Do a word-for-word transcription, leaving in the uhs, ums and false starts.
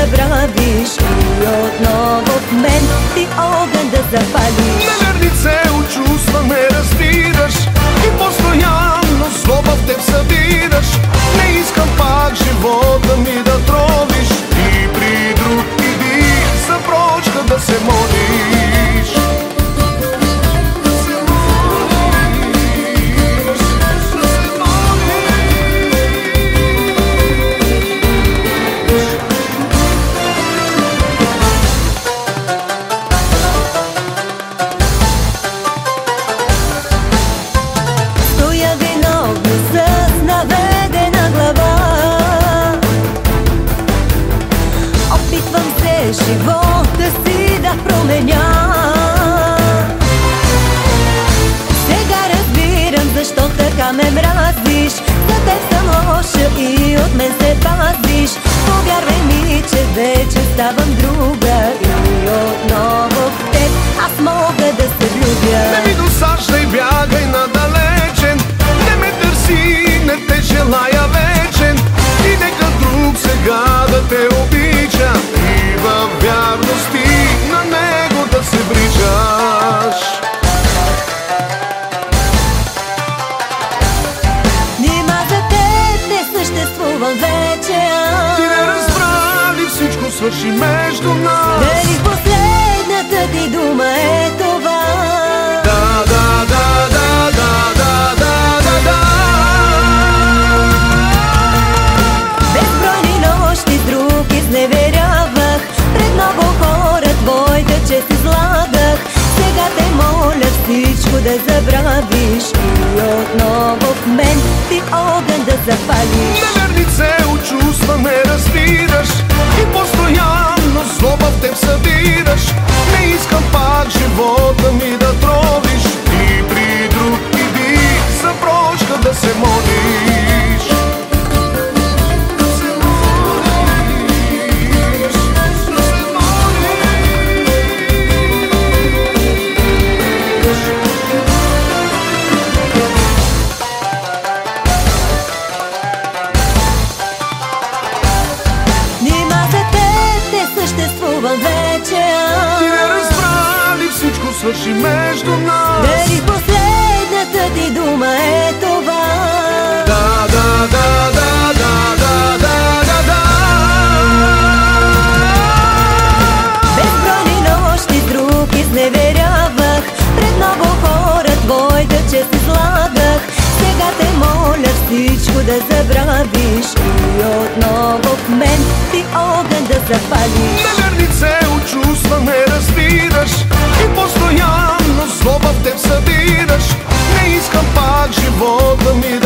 забравиш и отново в мен ти огън да запалиш. Невернице от чувства не разбираш и постоянно злоба в теб събираш. Не искам пак живота ми да тровиш и при друг иди за прочка да се молиш. Живота си да променя. Сега разбирам защо така ме мразиш. За теб съм лоша и от мен се пазиш. Повярвай ми, че вече ставам друга и отново в теб аз мога да се влюбя. Не ми досаждай, бягай надалечен. Не ме търси, не те желая вечен. И нека друг сега да те обича и във вярност ти на него да се вричаш. Нима за теб не съществувам вече. Ти не разбра ли всичко свърши между нас? Дали последната ти дума е това? Да, да, да, да, да, да, да, да, да. Безбройни нощи с друг изневерявах. Пред много хора твоята чест излагах. Сега те моля всичко да забравиш и отново в мен ти огън да запалиш. Невернице от чувства не разбираш и постоянно злоба в теб събираш. Не искам пак живота ми да тровиш и при друг иди за прочка да се молиш. Вече, ти не разбра ли всичко свърши между нас? Дали последната ти дума е това? Да, да, да, да, да, да, да, да, да. Безбройни нощи с друг изневерявах. Пред много хора твоята чест излагах. Сега те моля всичко да забравиш и отново в мен ти огън да запалиш. Невернице от чувства не разбираш и постоянно злоба в теб събираш. Не искам пак живота ми